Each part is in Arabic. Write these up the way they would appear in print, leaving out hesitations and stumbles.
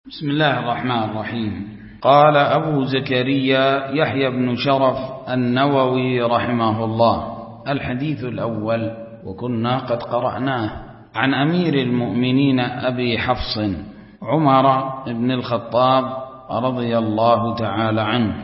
بسم الله الرحمن الرحيم. قال أبو زكريا يحيى بن شرف النووي رحمه الله: الحديث الأول وكنا قد قرأناه، عن أمير المؤمنين أبي حفص عمر بن الخطاب رضي الله تعالى عنه.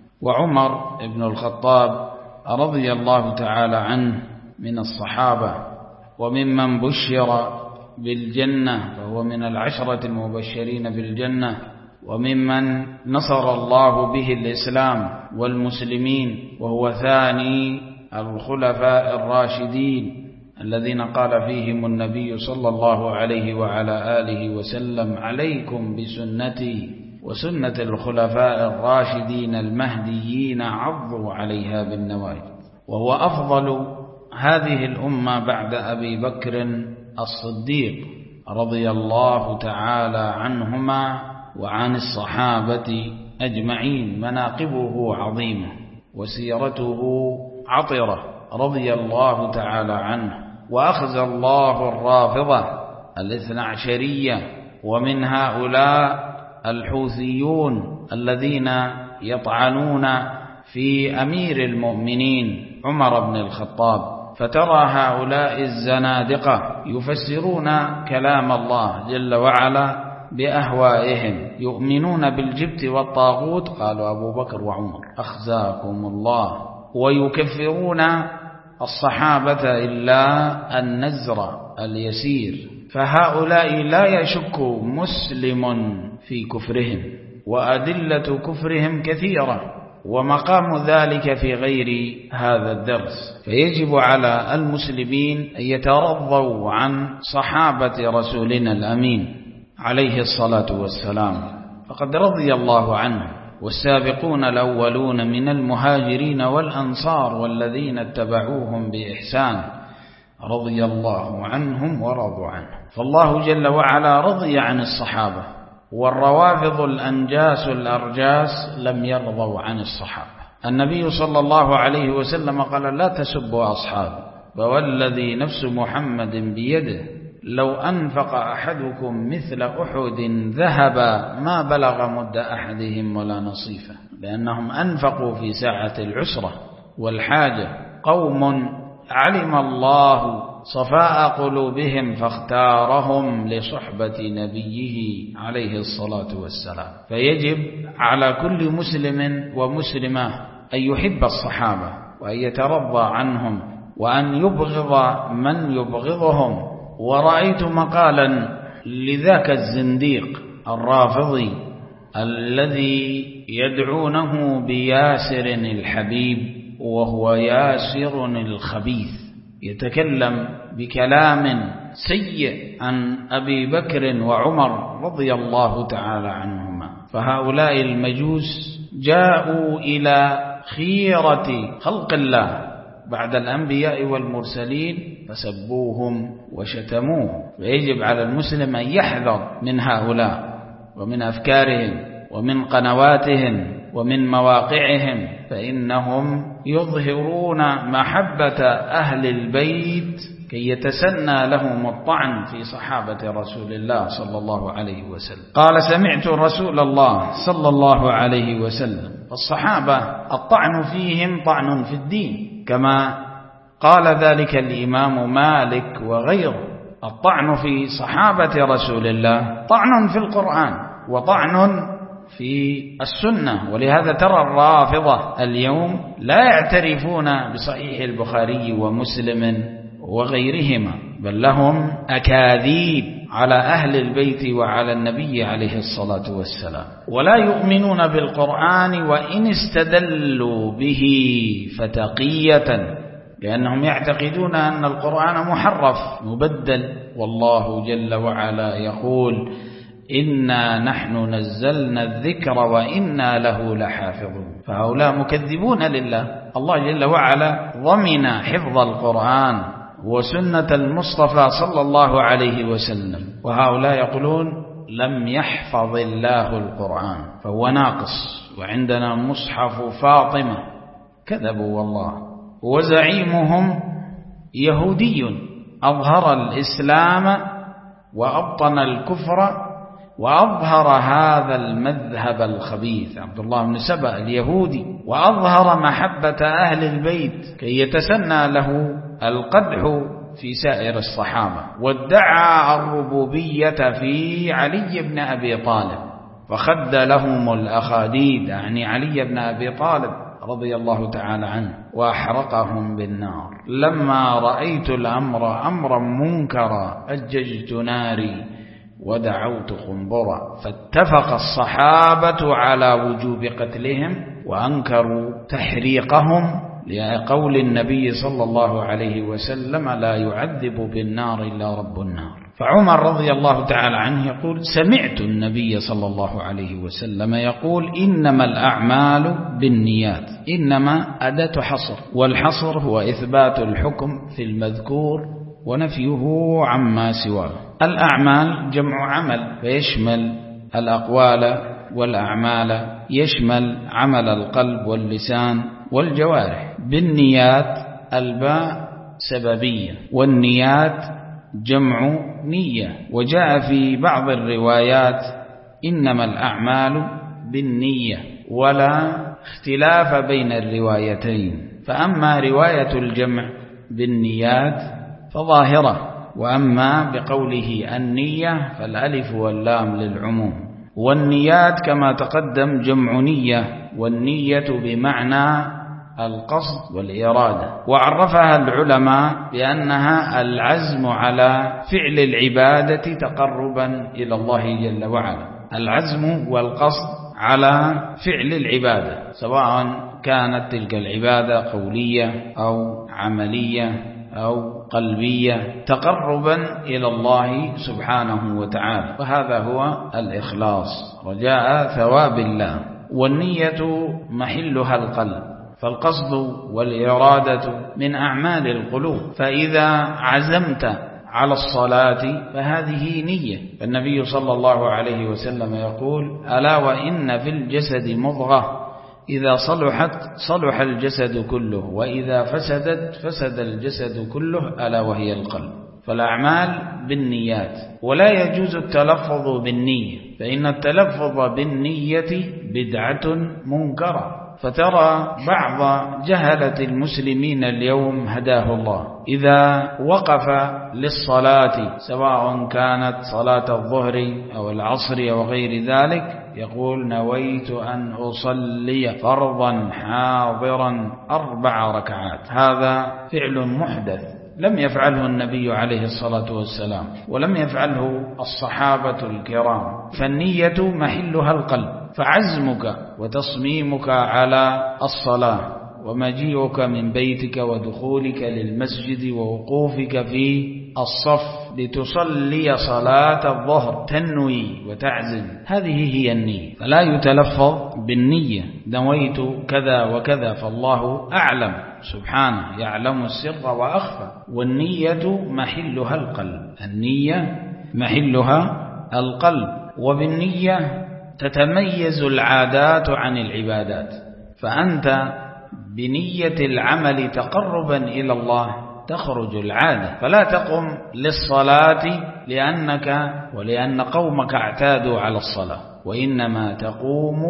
وعمر بن الخطاب رضي الله تعالى عنه من الصحابة وممن بشر بالجنة، فهو من العشرة المبشرين بالجنة، وممن نصر الله به الإسلام والمسلمين، وهو ثاني الخلفاء الراشدين الذين قال فيهم النبي صلى الله عليه وعلى آله وسلم: عليكم بسنتي وسنة الخلفاء الراشدين المهديين عضوا عليها بالنواجذ. وهو أفضل هذه الأمة بعد أبي بكر الصديق رضي الله تعالى عنهما وعن الصحابة أجمعين. مناقبه عظيمة وسيرته عطرة رضي الله تعالى عنه. وأخزى الله الرافضة الاثنى عشرية، ومن هؤلاء الحوثيون الذين يطعنون في أمير المؤمنين عمر بن الخطاب. فترى هؤلاء الزنادقة يفسرون كلام الله جل وعلا بأهوائهم، يؤمنون بالجبت والطاغوت، قالوا أبو بكر وعمر أخزاكم الله، ويكفرون الصحابة إلا النزر اليسير. فهؤلاء لا يشك مسلم في كفرهم، وأدلة كفرهم كثيرة، ومقام ذلك في غير هذا الدرس. فيجب على المسلمين أن يترضوا عن صحابة رسولنا الأمين عليه الصلاة والسلام، فقد رضي الله عنه. والسابقون الأولون من المهاجرين والأنصار والذين اتبعوهم بإحسان رضي الله عنهم ورضوا عنه. فالله جل وعلا رضي عن الصحابة، والروافض الأنجاس الأرجاس لم يرضوا عن الصحابة. النبي صلى الله عليه وسلم قال: لا تسبوا أصحابي، فوالذي نفس محمد بيده لو أنفق أحدكم مثل أحد ذهبا ما بلغ مد أحدهم ولا نصيفه، لأنهم أنفقوا في ساعة العسرة والحاجة. قوم علم الله صفاء قلوبهم فاختارهم لصحبة نبيه عليه الصلاة والسلام. فيجب على كل مسلم ومسلمة أن يحب الصحابة وأن يترضى عنهم وأن يبغض من يبغضهم. ورأيت مقالا لذاك الزنديق الرافضي الذي يدعونه بياسر الحبيب، وهو ياسر الخبيث، يتكلم بكلام سيء عن أبي بكر وعمر رضي الله تعالى عنهما. فهؤلاء المجوس جاءوا إلى خيرة خلق الله بعد الأنبياء والمرسلين فسبوهم وشتموهم. ويجب على المسلم أن يحذر من هؤلاء ومن أفكارهم ومن قنواتهم ومن مواقعهم، فإنهم يظهرون محبة أهل البيت كي يتسنى لهم الطعن في صحابة رسول الله صلى الله عليه وسلم. قال: سمعت رسول الله صلى الله عليه وسلم. الصحابة الطعن فيهم طعن في الدين، كما قال ذلك الإمام مالك وغيره. الطعن في صحابة رسول الله طعن في القرآن وطعن في السنة. ولهذا ترى الرافضة اليوم لا يعترفون بصحيح البخاري ومسلم وغيرهما، بل لهم أكاذيب على أهل البيت وعلى النبي عليه الصلاة والسلام. ولا يؤمنون بالقرآن وإن استدلوا به فتقية، لأنهم يعتقدون أن القرآن محرف مبدل. والله جل وعلا يقول: إنا نحن نزلنا الذكر وإنا له لحافظون. فهؤلاء مكذبون لله. الله جل وعلا ضمن حفظ القرآن وسنة المصطفى صلى الله عليه وسلم، وهؤلاء يقولون لم يحفظ الله القرآن فهو ناقص، وعندنا مصحف فاطمة. كذبوا والله. وزعيمهم يهودي أظهر الإسلام وأبطن الكفر وأظهر هذا المذهب الخبيث عبد الله بن سبأ اليهودي، وأظهر محبة أهل البيت كي يتسنى له القدح في سائر الصحابة، وادعى الربوبية في علي بن أبي طالب، فخد لهم الأخاديد يعني علي بن أبي طالب رضي الله تعالى عنه، وأحرقهم بالنار. لما رأيت الأمر أمرا منكرا أججت ناري ودعوت خنبرا، فاتفق الصحابة على وجوب قتلهم وأنكروا تحريقهم لقول النبي صلى الله عليه وسلم لا يعذب بالنار إلا رب النار. فعمر رضي الله تعالى عنه يقول سمعت النبي صلى الله عليه وسلم يقول إنما الأعمال بالنيات، إنما أداة حصر، والحصر هو إثبات الحكم في المذكور ونفيه عما سواه. الأعمال جمع عمل، فيشمل الأقوال والأعمال، يشمل عمل القلب واللسان والجوارح. بالنيات الباء سببية، والنيات جمع نية. وجاء في بعض الروايات إنما الأعمال بالنية، ولا اختلاف بين الروايتين. فأما رواية الجمع بالنيات فظاهرة، وأما بقوله النية فالألف واللام للعموم. والنيات كما تقدم جمع نية، والنية بمعنى القصد والإرادة، وعرفها العلماء بأنها العزم على فعل العبادة تقربا إلى الله جل وعلا. العزم والقصد على فعل العبادة، سواء كانت تلك العبادة قولية أو عملية أو قلبية، تقربا إلى الله سبحانه وتعالى، وهذا هو الإخلاص رجاء ثواب الله. والنية محلها القلب، فالقصد والإرادة من أعمال القلوب، فإذا عزمت على الصلاة فهذه نية. فالنبي صلى الله عليه وسلم يقول ألا وإن في الجسد مضغة إذا صلحت صلح الجسد كله، وإذا فسدت فسد الجسد كله، ألا وهي القلب. فالأعمال بالنيات، ولا يجوز التلفظ بالنية، فإن التلفظ بالنية بدعة منكرة. فترى بعض جهلة المسلمين اليوم هداه الله إذا وقف للصلاة، سواء كانت صلاة الظهر أو العصر أو غير ذلك، يقول نويت أن أصلي فرضا حاضرا 4 ركعات. هذا فعل محدث لم يفعله النبي عليه الصلاة والسلام، ولم يفعله الصحابة الكرام. فالنية محلها القلب، فعزمك وتصميمك على الصلاة، ومجيئك من بيتك ودخولك للمسجد ووقوفك في الصف لتصلي صلاة الظهر، تنوي وتعزم، هذه هي النية. فلا يتلفظ بالنية نويت كذا وكذا، فالله أعلم سبحانه يعلم السر وأخفى. والنية محلها القلب، النية محلها القلب. وبالنية تتميز العادات عن العبادات، فأنت بنية العمل تقربا إلى الله تخرج العادة. فلا تقم للصلاة لأنك ولأن قومك اعتادوا على الصلاة، وإنما تقوم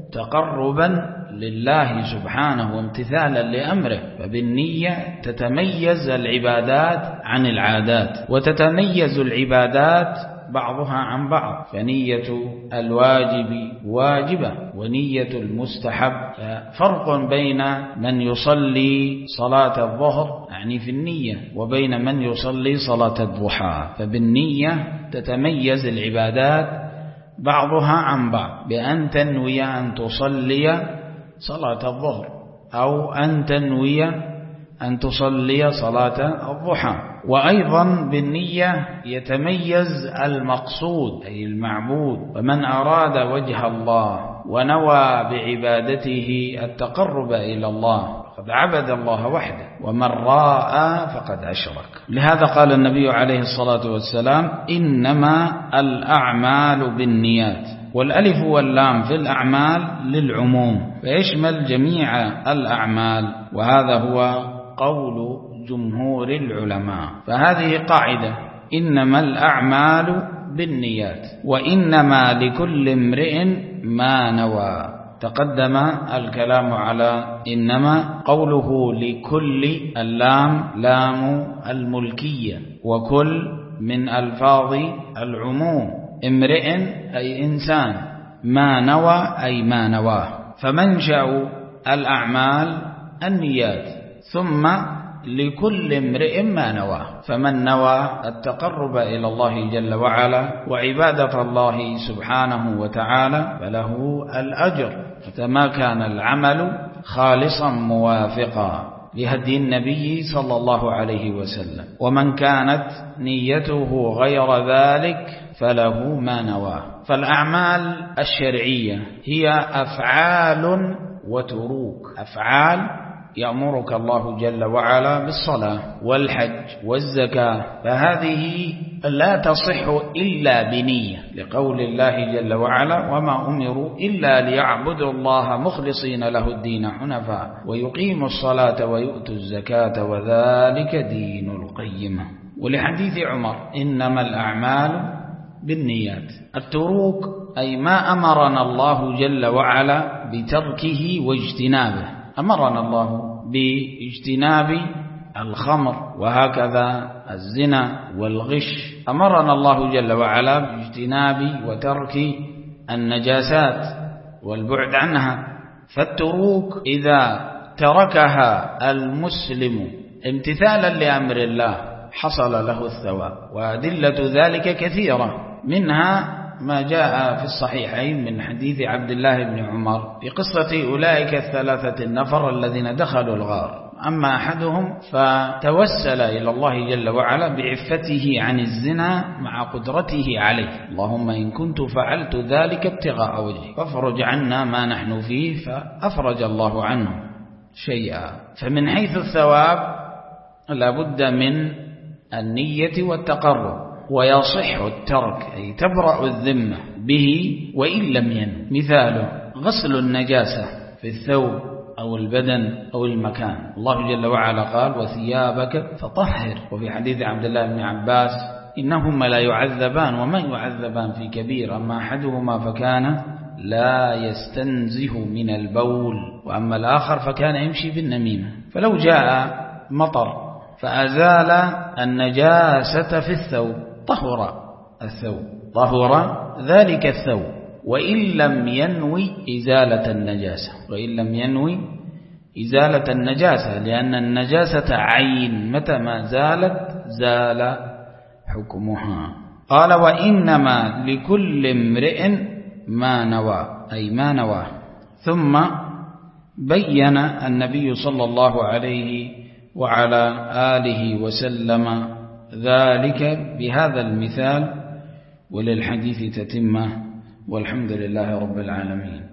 تقربا لله سبحانه وامتثالا لأمره. فبالنية تتميز العبادات عن العادات، وتتميز العبادات بعضها عن بعض. فنية الواجب واجبة، ونية المستحب فرق بين من يصلي صلاة الظهر يعني في النية، وبين من يصلي صلاة الضحى. فبالنية تتميز العبادات بعضها عن بعض، بأن تنوي أن تصلي صلاة الظهر، أو أن تنوي أن تصلي صلاة الضحى. وأيضا بالنية يتميز المقصود أي المعبود. ومن أراد وجه الله ونوى بعبادته التقرب إلى الله فقد عبد الله وحده، ومن راء فقد أشرك. لهذا قال النبي عليه الصلاة والسلام إنما الأعمال بالنيات، والألف واللام في الأعمال للعموم، فيشمل جميع الأعمال، وهذا هو قول جمهور العلماء. فهذه قاعدة إنما الأعمال بالنيات، وإنما لكل امرئ ما نوى. تقدم الكلام على إنما، قوله لكل، اللام لام الملكية، وكل من ألفاظ العموم، امرئ أي إنسان، ما نوى أي ما نواه. فمنشأ الأعمال النيات، ثم لكل امرئ ما نواه، فمن نوى التقرب إلى الله جل وعلا وعبادة الله سبحانه وتعالى فله الأجر، متى كان العمل خالصا موافقا لهدي النبي صلى الله عليه وسلم. ومن كانت نيته غير ذلك فله ما نواه. فالأعمال الشرعية هي أفعال وتروك. أفعال يأمرك الله جل وعلا بالصلاة والحج والزكاة، فهذه لا تصح إلا بنية، لقول الله جل وعلا: وما أمروا إلا ليعبدوا الله مخلصين له الدين حنفاء ويقيموا الصلاة ويؤتوا الزكاة وذلك دين القيمة. ولحديث عمر: إنما الأعمال بالنيات. التروك أي ما أمرنا الله جل وعلا بتركه واجتنابه. أمرنا الله باجتناب الخمر، وهكذا الزنا والغش. أمرنا الله جل وعلا باجتناب وترك النجاسات والبعد عنها. فالتروك إذا تركها المسلم امتثالا لأمر الله حصل له الثواب، وأدلة ذلك كثيرة، منها ما جاء في الصحيحين من حديث عبد الله بن عمر في قصة أولئك الثلاثة النفر الذين دخلوا الغار. أما أحدهم فتوسل إلى الله جل وعلا بعفته عن الزنا مع قدرته عليه: اللهم إن كنت فعلت ذلك ابتغاء وجهك فافرج عنا ما نحن فيه، فأفرج الله عنه شيئا. فمن حيث الثواب لابد من النية والتقرب، ويصح الترك أي تبرأ الذمة به وإن لم ينو. مثاله غسل النجاسة في الثوب أو البدن أو المكان. الله جل وعلا قال: وثيابك فطهر. وفي حديث عبد الله بن عباس: إنهما لا يعذبان وما يعذبان في كبير، أما أحدهما فكان لا يستنزه من البول، وأما الآخر فكان يمشي بالنميمة. فلو جاء مطر فأزال النجاسة في الثوب طهر الثوب، طهر ذلك الثوب، وإن لم ينوي إزالة النجاسة، وإن لم ينوي إزالة النجاسة، لأن النجاسة عين، متى ما زالت زال حكمها. قال: وإنما لكل امرئ ما نوى أي ما نواه. ثم بين النبي صلى الله عليه وعلى آله وسلم ذلك بهذا المثال، وللحديث تتمة، والحمد لله رب العالمين.